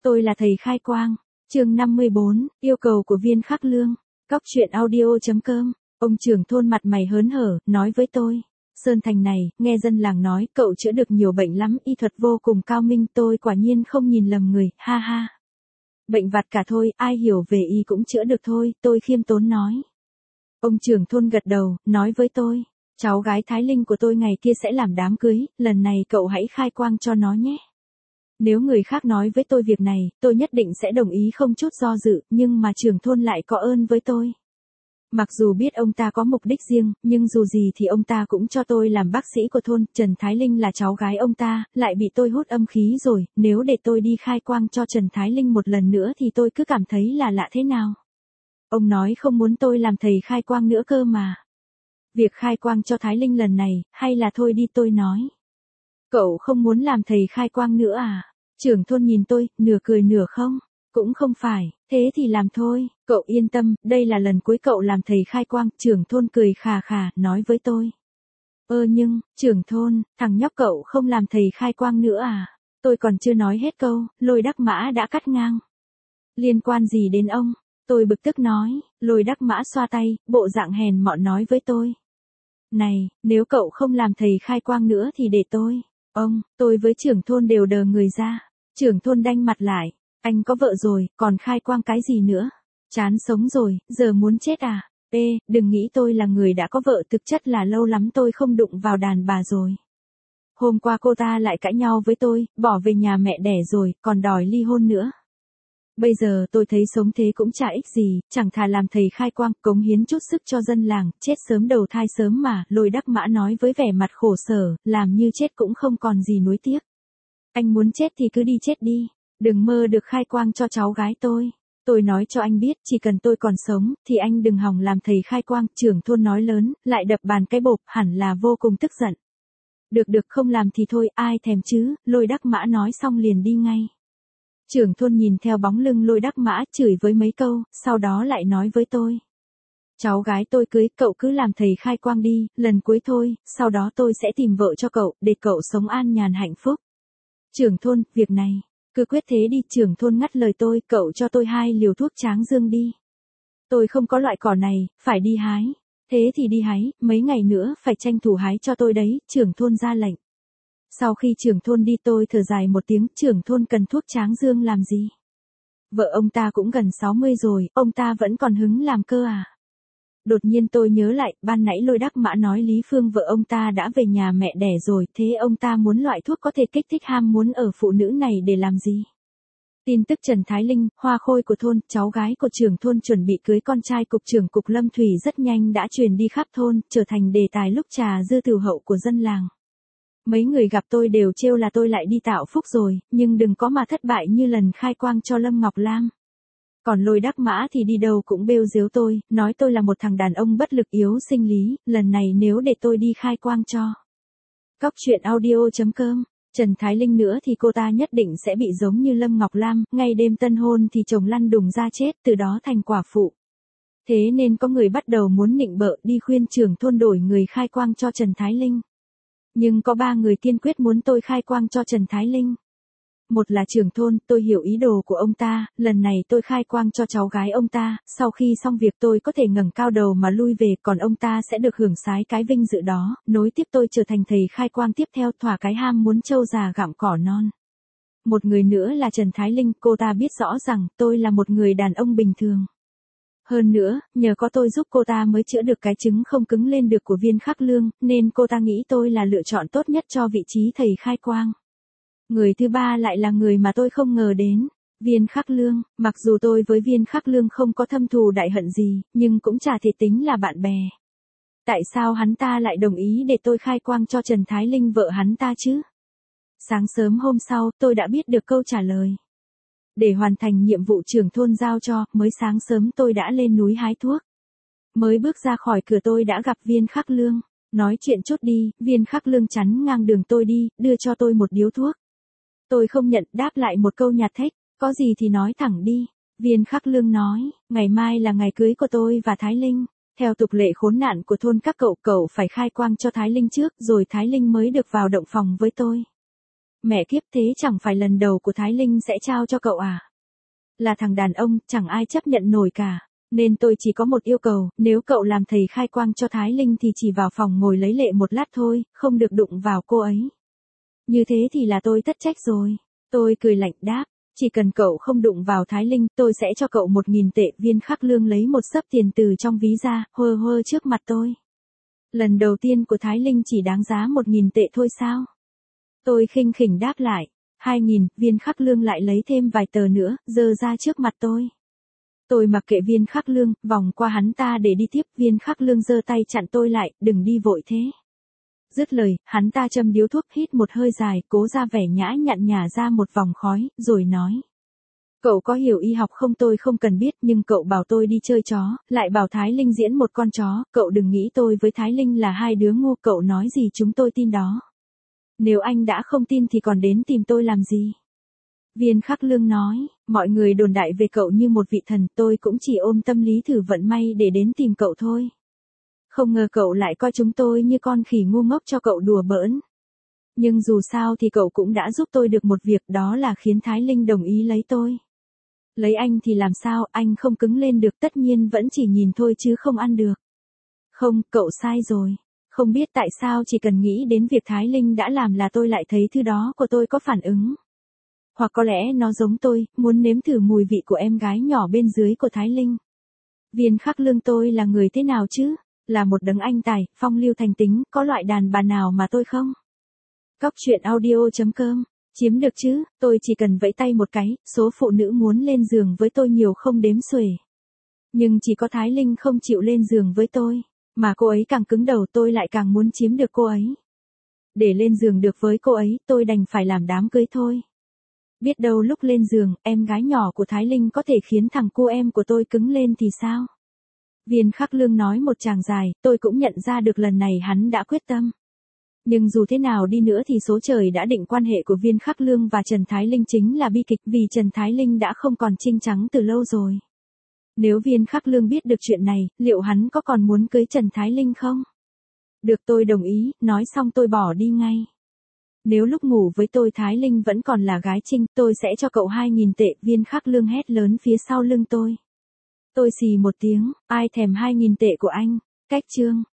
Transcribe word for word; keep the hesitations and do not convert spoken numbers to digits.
Tôi là thầy khai quang. Chương năm mươi bốn, yêu cầu của Viên Khắc Lương. Cóc truyện audio chấm com. Ông trưởng thôn mặt mày hớn hở, nói với tôi. Sơn Thành này, nghe dân làng nói, cậu chữa được nhiều bệnh lắm, y thuật vô cùng cao minh, tôi quả nhiên không nhìn lầm người, ha ha. Bệnh vặt cả thôi, ai hiểu về y cũng chữa được thôi, tôi khiêm tốn nói. Ông trưởng thôn gật đầu, nói với tôi. Cháu gái Thái Linh của tôi ngày kia sẽ làm đám cưới, lần này cậu hãy khai quang cho nó nhé. Nếu người khác nói với tôi việc này, tôi nhất định sẽ đồng ý không chút do dự, nhưng mà trưởng thôn lại có ơn với tôi. Mặc dù biết ông ta có mục đích riêng, nhưng dù gì thì ông ta cũng cho tôi làm bác sĩ của thôn, Trần Thái Linh là cháu gái ông ta, lại bị tôi hút âm khí rồi, nếu để tôi đi khai quang cho Trần Thái Linh một lần nữa thì tôi cứ cảm thấy là lạ thế nào. Ông nói không muốn tôi làm thầy khai quang nữa cơ mà. Việc khai quang cho Thái Linh lần này, hay là thôi đi tôi nói. Cậu không muốn làm thầy khai quang nữa à? Trưởng thôn nhìn tôi, nửa cười nửa không. Cũng không phải, thế thì làm thôi, cậu yên tâm, đây là lần cuối cậu làm thầy khai quang, trưởng thôn cười khà khà, nói với tôi. Ơ nhưng, trưởng thôn, thằng nhóc cậu không làm thầy khai quang nữa à? Tôi còn chưa nói hết câu, Lôi Đắc Mã đã cắt ngang. Liên quan gì đến ông? Tôi bực tức nói, Lôi Đắc Mã xoa tay, bộ dạng hèn mọn nói với tôi. Này, nếu cậu không làm thầy khai quang nữa thì để tôi. Ông, tôi với trưởng thôn đều đờ người ra. Trưởng thôn đanh mặt lại. Anh có vợ rồi, còn khai quang cái gì nữa? Chán sống rồi, giờ muốn chết à? Ê, đừng nghĩ tôi là người đã có vợ, thực chất là lâu lắm tôi không đụng vào đàn bà rồi. Hôm qua cô ta lại cãi nhau với tôi, bỏ về nhà mẹ đẻ rồi, còn đòi ly hôn nữa. Bây giờ tôi thấy sống thế cũng chả ích gì, chẳng thà làm thầy khai quang, cống hiến chút sức cho dân làng, chết sớm đầu thai sớm mà, Lôi Đắc Mã nói với vẻ mặt khổ sở, làm như chết cũng không còn gì nuối tiếc. Anh muốn chết thì cứ đi chết đi. Đừng mơ được khai quang cho cháu gái tôi. Tôi nói cho anh biết, chỉ cần tôi còn sống, thì anh đừng hòng làm thầy khai quang. Trưởng thôn nói lớn, lại đập bàn cái bộp, hẳn là vô cùng tức giận. Được được không làm thì thôi, ai thèm chứ, Lôi Đắc Mã nói xong liền đi ngay. Trưởng thôn nhìn theo bóng lưng Lôi Đắc Mã, chửi với mấy câu, sau đó lại nói với tôi. Cháu gái tôi cưới, cậu cứ làm thầy khai quang đi, lần cuối thôi, sau đó tôi sẽ tìm vợ cho cậu, để cậu sống an nhàn hạnh phúc. Trưởng thôn, việc này. Cứ quyết thế đi, trưởng thôn ngắt lời tôi, cậu cho tôi hai liều thuốc tráng dương đi. Tôi không có loại cỏ này, phải đi hái. Thế thì đi hái, mấy ngày nữa phải tranh thủ hái cho tôi đấy, trưởng thôn ra lệnh. Sau khi trưởng thôn đi tôi thở dài một tiếng, trưởng thôn cần thuốc tráng dương làm gì? Vợ ông ta cũng gần sáu mươi rồi, ông ta vẫn còn hứng làm cơ à? Đột nhiên tôi nhớ lại, ban nãy Lôi Đắc Mã nói Lý Phương vợ ông ta đã về nhà mẹ đẻ rồi, thế ông ta muốn loại thuốc có thể kích thích ham muốn ở phụ nữ này để làm gì? Tin tức Trần Thái Linh, hoa khôi của thôn, cháu gái của trưởng thôn chuẩn bị cưới con trai cục trưởng cục Lâm Thủy rất nhanh đã truyền đi khắp thôn, trở thành đề tài lúc trà dư tiểu hậu của dân làng. Mấy người gặp tôi đều trêu là tôi lại đi tạo phúc rồi, nhưng đừng có mà thất bại như lần khai quang cho Lâm Ngọc Lam. Còn Lôi Đắc Mã thì đi đâu cũng bêu giếu tôi, nói tôi là một thằng đàn ông bất lực yếu sinh lý, lần này nếu để tôi đi khai quang cho. Cóc truyện audio chấm com, Trần Thái Linh nữa thì cô ta nhất định sẽ bị giống như Lâm Ngọc Lam, ngay đêm tân hôn thì chồng lăn đùng ra chết, từ đó thành quả phụ. Thế nên có người bắt đầu muốn nịnh bợ đi khuyên trưởng thôn đổi người khai quang cho Trần Thái Linh. Nhưng có ba người tiên quyết muốn tôi khai quang cho Trần Thái Linh. Một là trưởng thôn, tôi hiểu ý đồ của ông ta, lần này tôi khai quang cho cháu gái ông ta, sau khi xong việc tôi có thể ngẩng cao đầu mà lui về, còn ông ta sẽ được hưởng sái cái vinh dự đó, nối tiếp tôi trở thành thầy khai quang tiếp theo, thỏa cái ham muốn trâu già gặm cỏ non. Một người nữa là Trần Thái Linh, cô ta biết rõ rằng tôi là một người đàn ông bình thường. Hơn nữa, nhờ có tôi giúp cô ta mới chữa được cái trứng không cứng lên được của Viên Khắc Lương, nên cô ta nghĩ tôi là lựa chọn tốt nhất cho vị trí thầy khai quang. Người thứ ba lại là người mà tôi không ngờ đến, Viên Khắc Lương. Mặc dù tôi với Viên Khắc Lương không có thâm thù đại hận gì, nhưng cũng chả thể tính là bạn bè. Tại sao hắn ta lại đồng ý để tôi khai quang cho Trần Thái Linh vợ hắn ta chứ? Sáng sớm hôm sau, tôi đã biết được câu trả lời. Để hoàn thành nhiệm vụ trưởng thôn giao cho, mới sáng sớm tôi đã lên núi hái thuốc. Mới bước ra khỏi cửa tôi đã gặp Viên Khắc Lương. Nói chuyện chút đi, Viên Khắc Lương chắn ngang đường tôi đi, đưa cho tôi một điếu thuốc. Tôi không nhận, đáp lại một câu nhạt thách, có gì thì nói thẳng đi. Viên Khắc Lương nói, ngày mai là ngày cưới của tôi và Thái Linh. Theo tục lệ khốn nạn của thôn các cậu, cậu phải khai quang cho Thái Linh trước, rồi Thái Linh mới được vào động phòng với tôi. Mẹ kiếp, thế chẳng phải lần đầu của Thái Linh sẽ trao cho cậu à? Là thằng đàn ông, chẳng ai chấp nhận nổi cả. Nên tôi chỉ có một yêu cầu, nếu cậu làm thầy khai quang cho Thái Linh thì chỉ vào phòng ngồi lấy lệ một lát thôi, không được đụng vào cô ấy. Như thế thì là tôi tất trách rồi. Tôi cười lạnh đáp, chỉ cần cậu không đụng vào Thái Linh, tôi sẽ cho cậu một nghìn tệ. Viên Khắc Lương lấy một xấp tiền từ trong ví ra, hơ hơ trước mặt tôi. Lần đầu tiên của Thái Linh chỉ đáng giá một nghìn tệ thôi sao? Tôi khinh khỉnh đáp lại, hai nghìn. Viên Khắc Lương lại lấy thêm vài tờ nữa, giơ ra trước mặt tôi. Tôi mặc kệ Viên Khắc Lương, vòng qua hắn ta để đi tiếp. Viên Khắc Lương giơ tay chặn tôi lại, đừng đi vội thế. Dứt lời, hắn ta châm điếu thuốc, hít một hơi dài, cố ra vẻ nhã nhặn nhả ra một vòng khói, rồi nói. Cậu có hiểu y học không? Tôi không cần biết, nhưng cậu bảo tôi đi chơi chó, lại bảo Thái Linh diễn một con chó, cậu đừng nghĩ tôi với Thái Linh là hai đứa ngu, cậu nói gì chúng tôi tin đó. Nếu anh đã không tin thì còn đến tìm tôi làm gì? Viên Khắc Lương nói, mọi người đồn đại về cậu như một vị thần, tôi cũng chỉ ôm tâm lý thử vận may để đến tìm cậu thôi. Không ngờ cậu lại coi chúng tôi như con khỉ ngu ngốc cho cậu đùa bỡn. Nhưng dù sao thì cậu cũng đã giúp tôi được một việc, đó là khiến Thái Linh đồng ý lấy tôi. Lấy anh thì làm sao, anh không cứng lên được, tất nhiên vẫn chỉ nhìn thôi chứ không ăn được. Không, cậu sai rồi. Không biết tại sao chỉ cần nghĩ đến việc Thái Linh đã làm là tôi lại thấy thứ đó của tôi có phản ứng. Hoặc có lẽ nó giống tôi, muốn nếm thử mùi vị của em gái nhỏ bên dưới của Thái Linh. Viên Khắc Lương, tôi là người thế nào chứ? Là một đấng anh tài, phong lưu thành tính, có loại đàn bà nào mà tôi không? Cóc truyện audio chấm com, chiếm được chứ, tôi chỉ cần vẫy tay một cái, số phụ nữ muốn lên giường với tôi nhiều không đếm xuể. Nhưng chỉ có Thái Linh không chịu lên giường với tôi, mà cô ấy càng cứng đầu tôi lại càng muốn chiếm được cô ấy. Để lên giường được với cô ấy, tôi đành phải làm đám cưới thôi. Biết đâu lúc lên giường, em gái nhỏ của Thái Linh có thể khiến thằng cu em của tôi cứng lên thì sao? Viên Khắc Lương nói một tràng dài, tôi cũng nhận ra được lần này hắn đã quyết tâm. Nhưng dù thế nào đi nữa thì số trời đã định quan hệ của Viên Khắc Lương và Trần Thái Linh chính là bi kịch, vì Trần Thái Linh đã không còn trinh trắng từ lâu rồi. Nếu Viên Khắc Lương biết được chuyện này, liệu hắn có còn muốn cưới Trần Thái Linh không? Được, tôi đồng ý, nói xong tôi bỏ đi ngay. Nếu lúc ngủ với tôi Thái Linh vẫn còn là gái trinh, tôi sẽ cho cậu hai nghìn tệ. Viên Khắc Lương hét lớn phía sau lưng tôi. Tôi xì một tiếng, ai thèm hai nghìn tệ của anh? Cách chương.